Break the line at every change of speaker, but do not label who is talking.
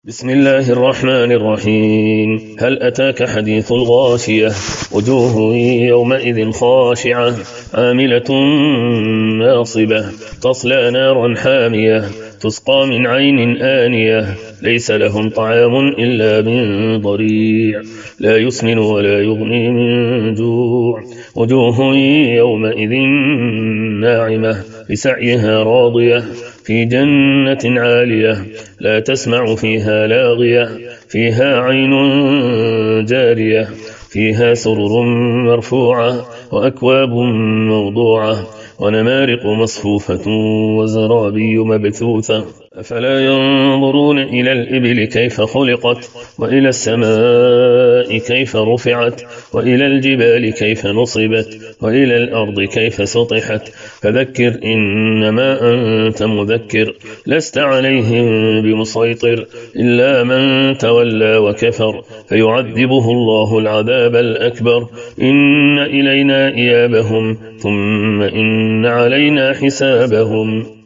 بسم الله الرحمن الرحيم. هل أتاك حديث الغاشية؟ وجوه يومئذ خاشعة عاملة ناصبة تصلى نارا حامية تسقى من عين آنية ليس لهم طعام إلا من ضريع لا يسمن ولا يغني من جوع. وجوه يومئذ ناعمة لسعيها راضية في جنة عالية لا تسمع فيها لاغية فيها عين جارية فيها سرر مرفوعة وأكواب موضوعة ونمارق مصفوفة وزرابي مبثوثة. أفلا ينظرون إلى الإبل كيف خلقت وإلى السماء كيف رفعت وإلى الجبال كيف نصبت وإلى الأرض كيف سطحت فذكر إنما أنت مذكر لست عليهم بمسيطر إلا من تولى وكفر فيعذبه الله العذاب الأكبر إن إلينا إيابهم ثم إن علينا حسابهم.